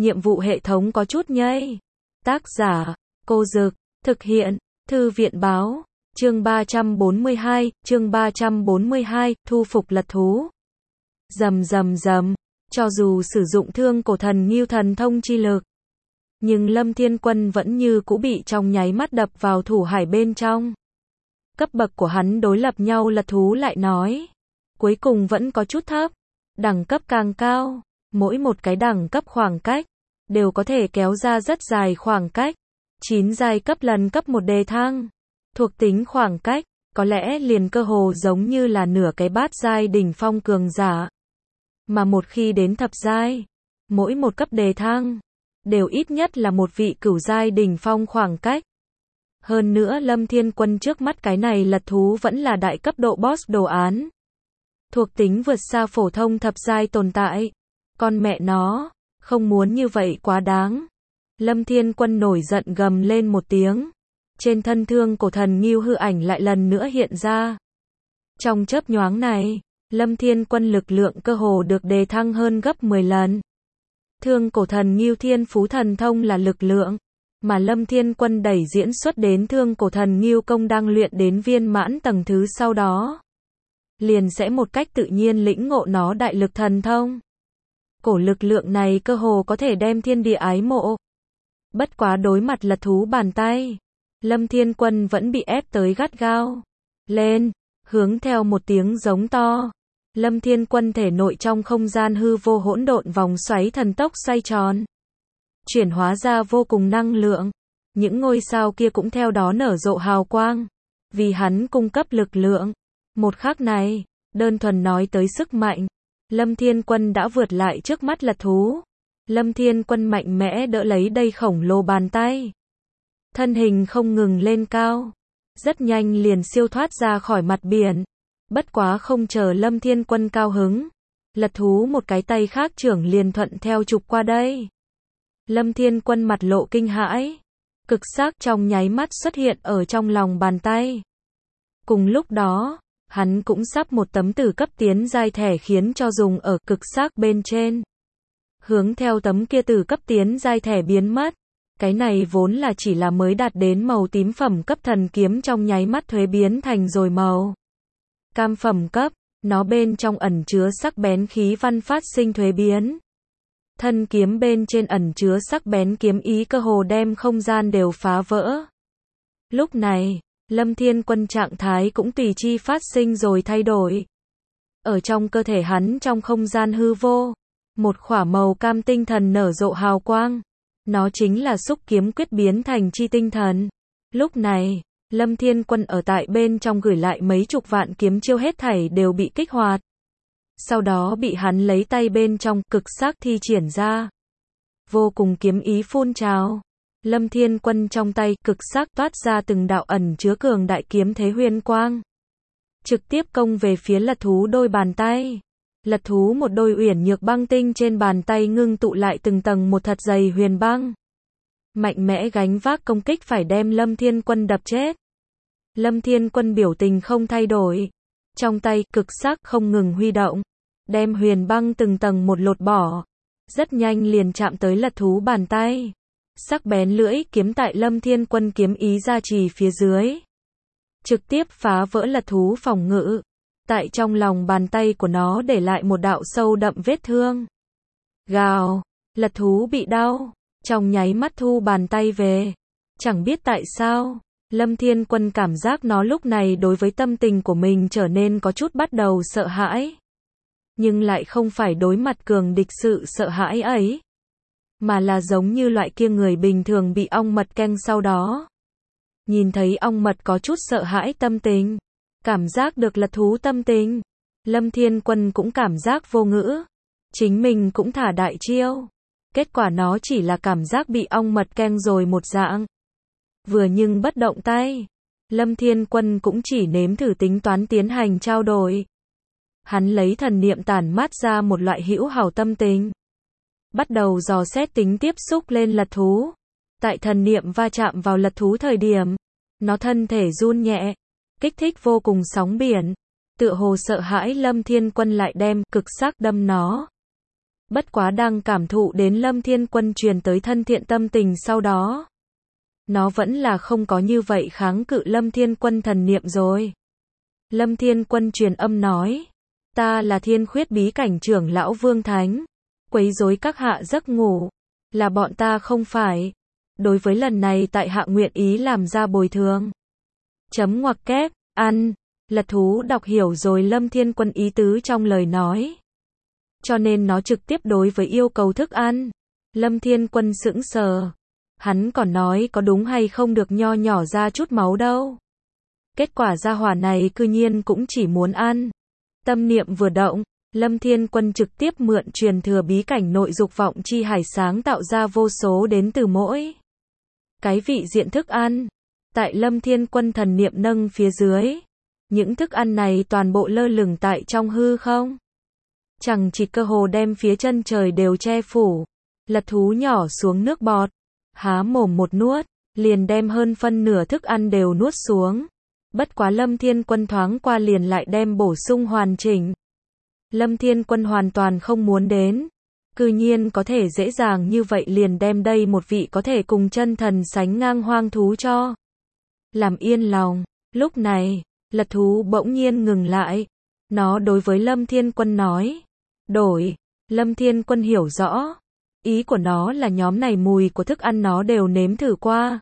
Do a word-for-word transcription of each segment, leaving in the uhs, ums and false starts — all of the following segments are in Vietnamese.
nhiệm vụ hệ thống có chút nhây. Tác giả, Cô Dực, thực hiện, Thư viện báo, chương ba trăm bốn mươi hai, chương ba trăm bốn mươi hai, thu phục lật thú. Rầm rầm rầm, cho dù sử dụng thương cổ thần Ngưu thần thông chi lực, nhưng Lâm Thiên Quân vẫn như cũ bị trong nháy mắt đập vào thủ hải bên trong. Cấp bậc của hắn đối lập nhau lật thú lại nói, cuối cùng vẫn có chút thấp, đẳng cấp càng cao, mỗi một cái đẳng cấp khoảng cách, đều có thể kéo ra rất dài khoảng cách, chín giai cấp lần cấp một đề thăng, thuộc tính khoảng cách, có lẽ liền cơ hồ giống như là nửa cái bát giai đỉnh phong cường giả. Mà một khi đến thập giai, mỗi một cấp đề thăng, đều ít nhất là một vị cửu giai đỉnh phong khoảng cách. Hơn nữa Lâm Thiên Quân trước mắt cái này lật thú vẫn là đại cấp độ boss đồ án. Thuộc tính vượt xa phổ thông thập giai tồn tại. Con mẹ nó, không muốn như vậy quá đáng. Lâm Thiên Quân nổi giận gầm lên một tiếng. Trên thân thương cổ thần Ngưu hư ảnh lại lần nữa hiện ra. Trong chớp nhoáng này, Lâm Thiên Quân lực lượng cơ hồ được đề thăng hơn gấp mười lần. Thương cổ thần Ngưu thiên phú thần thông là lực lượng, mà Lâm Thiên Quân đẩy diễn xuất đến thương cổ thần Ngưu công đang luyện đến viên mãn tầng thứ sau đó, liền sẽ một cách tự nhiên lĩnh ngộ nó đại lực thần thông. Cổ lực lượng này cơ hồ có thể đem thiên địa ái mộ. Bất quá đối mặt lật thú bàn tay, Lâm Thiên Quân vẫn bị ép tới gắt gao. Lên, hướng theo một tiếng giống to. Lâm Thiên Quân thể nội trong không gian hư vô hỗn độn vòng xoáy thần tốc xoay tròn, chuyển hóa ra vô cùng năng lượng. Những ngôi sao kia cũng theo đó nở rộ hào quang, vì hắn cung cấp lực lượng. Một khắc này, đơn thuần nói tới sức mạnh, Lâm Thiên Quân đã vượt lại trước mắt lật thú. Lâm Thiên Quân mạnh mẽ đỡ lấy đây khổng lồ bàn tay. Thân hình không ngừng lên cao, rất nhanh liền siêu thoát ra khỏi mặt biển. Bất quá không chờ Lâm Thiên Quân cao hứng, lật thú một cái tay khác trưởng liền thuận theo chụp qua đây. Lâm Thiên Quân mặt lộ kinh hãi, cực sắc trong nháy mắt xuất hiện ở trong lòng bàn tay. Cùng lúc đó, hắn cũng sắp một tấm tử cấp tiến giai thẻ khiến cho dùng ở cực sắc bên trên. Hướng theo tấm kia tử cấp tiến giai thẻ biến mất, cái này vốn là chỉ là mới đạt đến màu tím phẩm cấp thần kiếm trong nháy mắt thuế biến thành rồi màu cam phẩm cấp, nó bên trong ẩn chứa sắc bén khí văn phát sinh thuế biến. Thân kiếm bên trên ẩn chứa sắc bén kiếm ý cơ hồ đem không gian đều phá vỡ. Lúc này, Lâm Thiên Quân trạng thái cũng tùy chi phát sinh rồi thay đổi. Ở trong cơ thể hắn trong không gian hư vô, một khỏa màu cam tinh thần nở rộ hào quang. Nó chính là xúc kiếm quyết biến thành chi tinh thần. Lúc này, Lâm Thiên Quân ở tại bên trong gửi lại mấy chục vạn kiếm chiêu hết thảy đều bị kích hoạt. Sau đó bị hắn lấy tay bên trong cực sắc thi triển ra. Vô cùng kiếm ý phun trào. Lâm Thiên Quân trong tay cực sắc toát ra từng đạo ẩn chứa cường đại kiếm thế huyền quang. Trực tiếp công về phía lật thú đôi bàn tay. Lật thú một đôi uyển nhược băng tinh trên bàn tay ngưng tụ lại từng tầng một thật dày huyền băng. Mạnh mẽ gánh vác công kích phải đem Lâm Thiên Quân đập chết. Lâm Thiên Quân biểu tình không thay đổi. Trong tay cực sắc không ngừng huy động, đem huyền băng từng tầng một lột bỏ. Rất nhanh liền chạm tới lật thú bàn tay. Sắc bén lưỡi kiếm tại Lâm Thiên Quân kiếm ý gia trì phía dưới, trực tiếp phá vỡ lật thú phòng ngự. Tại trong lòng bàn tay của nó để lại một đạo sâu đậm vết thương. Gào, lật thú bị đau, trong nháy mắt thu bàn tay về. Chẳng biết tại sao, Lâm Thiên Quân cảm giác nó lúc này đối với tâm tình của mình trở nên có chút bắt đầu sợ hãi. Nhưng lại không phải đối mặt cường địch sự sợ hãi ấy, mà là giống như loại kia người bình thường bị ong mật canh sau đó. Nhìn thấy ong mật có chút sợ hãi tâm tình, cảm giác được lật thú tâm tình, Lâm Thiên Quân cũng cảm giác vô ngữ. Chính mình cũng thả đại chiêu. Kết quả nó chỉ là cảm giác bị ong mật canh rồi một dạng. Vừa nhưng bất động tay, Lâm Thiên Quân cũng chỉ nếm thử tính toán tiến hành trao đổi. Hắn lấy thần niệm tản mát ra một loại hữu hảo tâm tình, bắt đầu dò xét tính tiếp xúc lên lật thú. Tại thần niệm va chạm vào lật thú thời điểm, nó thân thể run nhẹ, kích thích vô cùng sóng biển. Tựa hồ sợ hãi Lâm Thiên Quân lại đem cực sắc đâm nó. Bất quá đang cảm thụ đến Lâm Thiên Quân truyền tới thân thiện tâm tình sau đó. Nó vẫn là không có như vậy kháng cự Lâm Thiên Quân thần niệm rồi. Lâm Thiên Quân truyền âm nói. Ta là Thiên Khuyết bí cảnh trưởng lão Vương Thánh. Quấy rối các hạ giấc ngủ. Là bọn ta không phải. Đối với lần này tại hạ nguyện ý làm ra bồi thường. Chấm ngoặc kép, ăn. Lật thú đọc hiểu rồi Lâm Thiên Quân ý tứ trong lời nói. Cho nên nó trực tiếp đối với yêu cầu thức ăn. Lâm Thiên Quân sững sờ. Hắn còn nói có đúng hay không được nho nhỏ ra chút máu đâu. Kết quả gia hỏa này cư nhiên cũng chỉ muốn ăn. Tâm niệm vừa động, Lâm Thiên Quân trực tiếp mượn truyền thừa bí cảnh nội dục vọng chi hải sáng tạo ra vô số đến từ mỗi cái vị diện thức ăn. Tại Lâm Thiên Quân thần niệm nâng phía dưới, những thức ăn này toàn bộ lơ lửng tại trong hư không. Chẳng chỉ cơ hồ đem phía chân trời đều che phủ. Lật thú nhỏ xuống nước bọt, há mồm một nuốt, liền đem hơn phân nửa thức ăn đều nuốt xuống. Bất quá Lâm Thiên Quân thoáng qua liền lại đem bổ sung hoàn chỉnh. Lâm Thiên Quân hoàn toàn không muốn đến. Cư nhiên có thể dễ dàng như vậy liền đem đây một vị có thể cùng chân thần sánh ngang hoang thú cho làm yên lòng. Lúc này, lật thú bỗng nhiên ngừng lại. Nó đối với Lâm Thiên Quân nói. Đổi. Lâm Thiên Quân hiểu rõ. Ý của nó là nhóm này mùi của thức ăn nó đều nếm thử qua.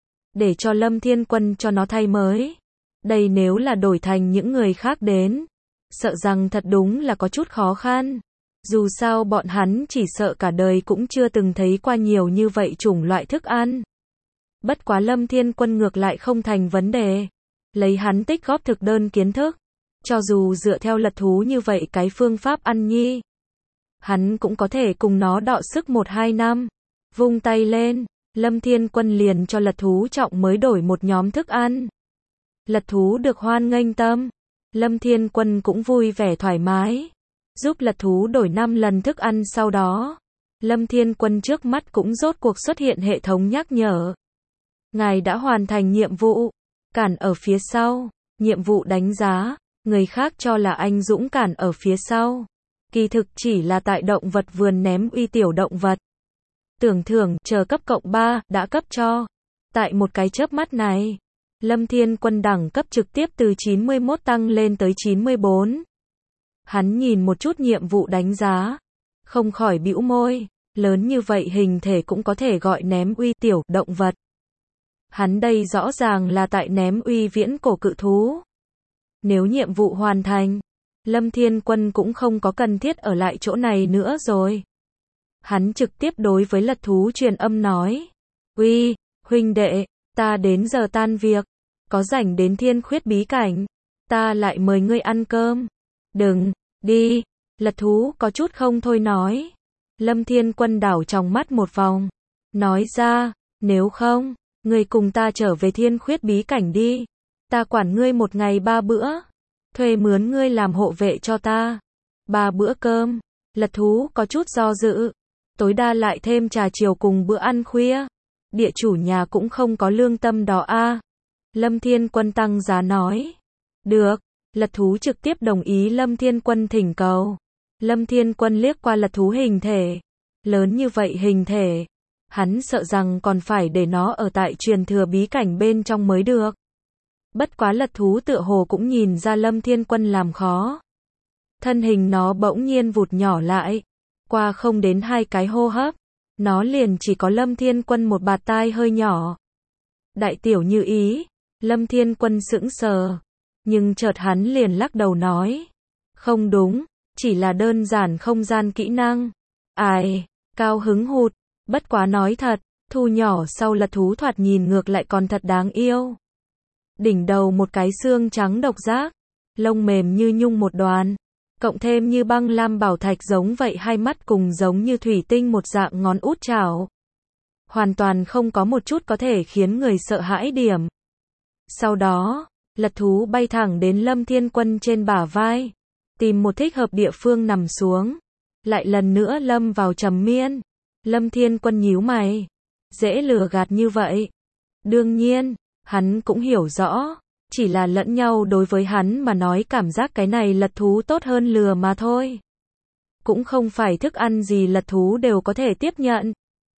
Để cho Lâm Thiên Quân cho nó thay mới. Đây nếu là đổi thành những người khác đến. Sợ rằng thật đúng là có chút khó khăn. Dù sao bọn hắn chỉ sợ cả đời cũng chưa từng thấy qua nhiều như vậy chủng loại thức ăn. Bất quá Lâm Thiên Quân ngược lại không thành vấn đề. Lấy hắn tích góp thực đơn kiến thức. Cho dù dựa theo lật thú như vậy cái phương pháp ăn nhi. Hắn cũng có thể cùng nó đọ sức một hai năm. Vung tay lên, Lâm Thiên Quân liền cho lật thú trọng mới đổi một nhóm thức ăn. Lật thú được hoan nghênh tâm. Lâm Thiên Quân cũng vui vẻ thoải mái. Giúp lật thú đổi năm lần thức ăn sau đó. Lâm Thiên Quân trước mắt cũng rốt cuộc xuất hiện hệ thống nhắc nhở. Ngài đã hoàn thành nhiệm vụ. Cản ở phía sau. Nhiệm vụ đánh giá. Người khác cho là anh dũng cản ở phía sau. Kỳ thực chỉ là tại động vật vườn ném uy tiểu động vật. Tưởng thưởng chờ cấp cộng ba đã cấp cho. Tại một cái chớp mắt này. Lâm Thiên Quân đẳng cấp trực tiếp từ chín mươi mốt tăng lên tới chín mươi bốn. Hắn nhìn một chút nhiệm vụ đánh giá. Không khỏi bĩu môi. Lớn như vậy hình thể cũng có thể gọi ném uy tiểu động vật. Hắn đây rõ ràng là tại ném uy viễn cổ cự thú. Nếu nhiệm vụ hoàn thành, Lâm Thiên Quân cũng không có cần thiết ở lại chỗ này nữa rồi. Hắn trực tiếp đối với lật thú truyền âm nói. Uy, huynh đệ, ta đến giờ tan việc. Có rảnh đến Thiên Khuyết bí cảnh. Ta lại mời ngươi ăn cơm. Đừng, đi. Lật thú có chút không thôi nói. Lâm Thiên Quân đảo trong mắt một vòng. Nói ra, nếu không, ngươi cùng ta trở về Thiên Khuyết bí cảnh đi. Ta quản ngươi một ngày ba bữa. Thuê mướn ngươi làm hộ vệ cho ta. Ba bữa cơm. Lật thú có chút do dự. Tối đa lại thêm trà chiều cùng bữa ăn khuya. Địa chủ nhà cũng không có lương tâm đó a. Lâm Thiên Quân tăng giá nói. Được. Lật thú trực tiếp đồng ý Lâm Thiên Quân thỉnh cầu. Lâm Thiên Quân liếc qua lật thú hình thể. Lớn như vậy hình thể. Hắn sợ rằng còn phải để nó ở tại truyền thừa bí cảnh bên trong mới được. Bất quá lật thú tựa hồ cũng nhìn ra Lâm Thiên Quân làm khó. Thân hình nó bỗng nhiên vụt nhỏ lại. Qua không đến hai cái hô hấp. Nó liền chỉ có Lâm Thiên Quân một bạt tai hơi nhỏ. Đại tiểu như ý. Lâm Thiên Quân sững sờ. Nhưng chợt hắn liền lắc đầu nói. Không đúng. Chỉ là đơn giản không gian kỹ năng. Ai, cao hứng hụt. Bất quá nói thật. Thu nhỏ sau lật thú thoạt nhìn ngược lại còn thật đáng yêu. Đỉnh đầu một cái xương trắng độc giác. Lông mềm như nhung một đoàn. Cộng thêm như băng lam bảo thạch giống vậy hai mắt cùng giống như thủy tinh một dạng ngón út chảo. Hoàn toàn không có một chút có thể khiến người sợ hãi điểm. Sau đó, lật thú bay thẳng đến Lâm Thiên Quân trên bả vai. Tìm một thích hợp địa phương nằm xuống. Lại lần nữa lâm vào trầm miên. Lâm Thiên Quân nhíu mày. Dễ lừa gạt như vậy. Đương nhiên, hắn cũng hiểu rõ. Chỉ là lẫn nhau đối với hắn mà nói cảm giác cái này lật thú tốt hơn lừa mà thôi. cũng không phải thức ăn gì lật thú đều có thể tiếp nhận.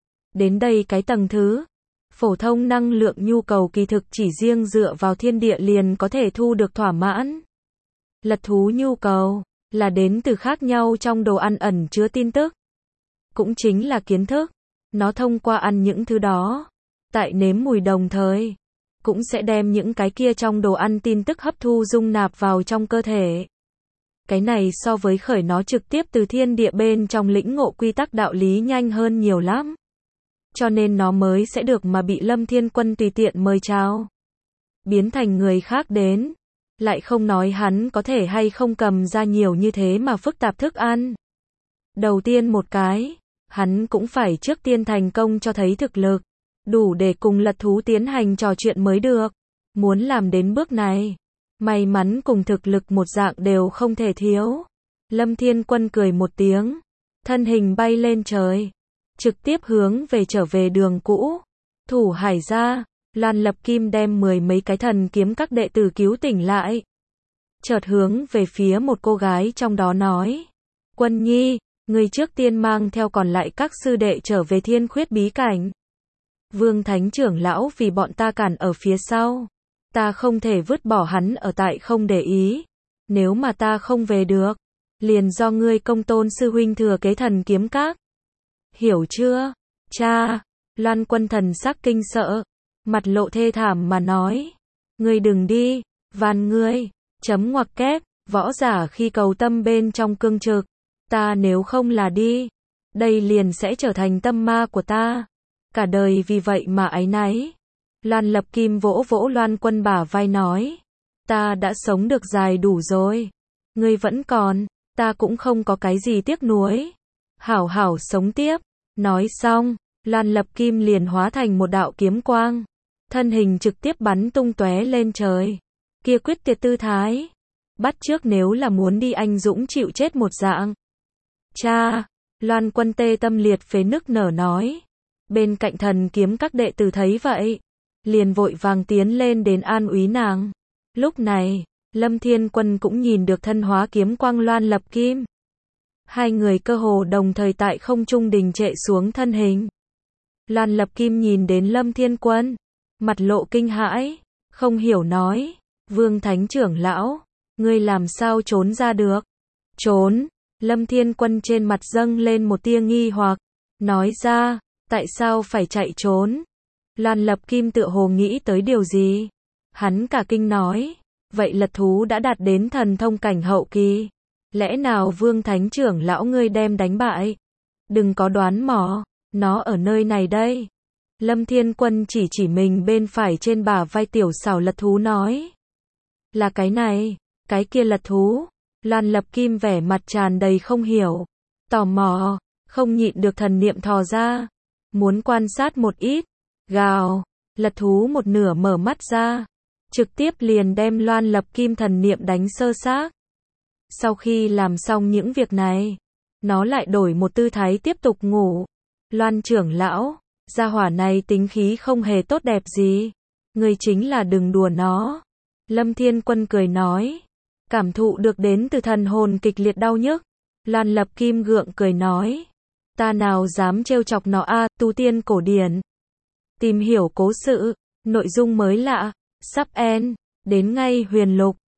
Đến đây cái tầng thứ phổ thông năng lượng nhu cầu kỳ thực chỉ riêng dựa vào thiên địa liền có thể thu được thỏa mãn. Lật thú nhu cầu là đến từ khác nhau trong đồ ăn ẩn chứa tin tức, cũng chính là kiến thức. Nó thông qua ăn những thứ đó, tại nếm mùi đồng thời, cũng sẽ đem những cái kia trong đồ ăn tin tức hấp thu dung nạp vào trong cơ thể. Cái này so với khởi nó trực tiếp từ thiên địa bên trong lĩnh ngộ quy tắc đạo lý nhanh hơn nhiều lắm. Cho nên nó mới sẽ được mà bị Lâm Thiên Quân tùy tiện mời chào. Biến thành người khác đến. Lại không nói hắn có thể hay không cầm ra nhiều như thế mà phức tạp thức ăn. Đầu tiên một cái, hắn cũng phải trước tiên thành công cho thấy thực lực. Đủ để cùng lật thú tiến hành trò chuyện mới được. Muốn làm đến bước này, may mắn cùng thực lực một dạng đều không thể thiếu. Lâm Thiên Quân cười một tiếng, thân hình bay lên trời, trực tiếp hướng về trở về đường cũ. Thủ hải ra, Loan Lập Kim đem mười mấy cái thần kiếm các đệ tử cứu tỉnh lại. Chợt hướng về phía một cô gái trong đó nói, Quân Nhi, người trước tiên mang theo còn lại các sư đệ trở về Thiên Khuyết bí cảnh. Vương Thánh trưởng lão vì bọn ta cản ở phía sau. Ta không thể vứt bỏ hắn ở tại không để ý. Nếu mà ta không về được, liền do ngươi Công Tôn sư huynh thừa kế thần kiếm các. Hiểu chưa? Cha, Loan Quân thần sắc kinh sợ, mặt lộ thê thảm mà nói. Ngươi đừng đi, van ngươi, chấm ngoặc kép, võ giả khi cầu tâm bên trong cương trực. Ta nếu không là đi, đây liền sẽ trở thành tâm ma của ta. Cả đời vì vậy mà áy náy. Loan Lập Kim vỗ vỗ Loan Quân bả vai nói. Ta đã sống được dài đủ rồi. Ngươi vẫn còn, ta cũng không có cái gì tiếc nuối. Hảo hảo sống tiếp. Nói xong, Loan Lập Kim liền hóa thành một đạo kiếm quang. Thân hình trực tiếp bắn tung tóe lên trời. Kia quyết tuyệt tư thái. Bắt trước nếu là muốn đi anh dũng chịu chết một dạng. Cha, Loan Quân tê tâm liệt phế nức nở nói. Bên cạnh thần kiếm các đệ tử thấy vậy, liền vội vàng tiến lên đến an úy nàng. Lúc này, Lâm Thiên Quân cũng nhìn được thân hóa kiếm quang Loan Lập Kim. Hai người cơ hồ đồng thời tại không trung đình trệ xuống thân hình. Loan Lập Kim nhìn đến Lâm Thiên Quân, mặt lộ kinh hãi, không hiểu nói, Vương Thánh trưởng lão, ngươi làm sao trốn ra được? Trốn? Lâm Thiên Quân trên mặt dâng lên một tia nghi hoặc, nói ra, tại sao phải chạy trốn? Loan Lập Kim tựa hồ nghĩ tới điều gì? Hắn cả kinh nói, vậy lật thú đã đạt đến thần thông cảnh hậu kỳ. Lẽ nào Vương Thánh trưởng lão ngươi đem đánh bại? Đừng có đoán mò, nó ở nơi này đây. Lâm Thiên Quân chỉ chỉ mình bên phải trên bả vai tiểu xảo lật thú nói. Là cái này, cái kia lật thú. Loan Lập Kim vẻ mặt tràn đầy không hiểu, tò mò, không nhịn được thần niệm thò ra, muốn quan sát một ít. Gào, lật thú một nửa mở mắt ra, trực tiếp liền đem Loan Lập Kim thần niệm đánh sơ xác. Sau khi làm xong những việc này, nó lại đổi một tư thái tiếp tục ngủ. Loan trưởng lão, gia hỏa này tính khí không hề tốt đẹp gì, người chính là đừng đùa nó. Lâm Thiên Quân cười nói, cảm thụ được đến từ thần hồn kịch liệt đau nhức. Loan Lập Kim gượng cười nói, ta nào dám trêu chọc nó a, tu tiên cổ điển. Tìm hiểu cố sự, nội dung mới lạ, sắp end, đến ngay huyền lục.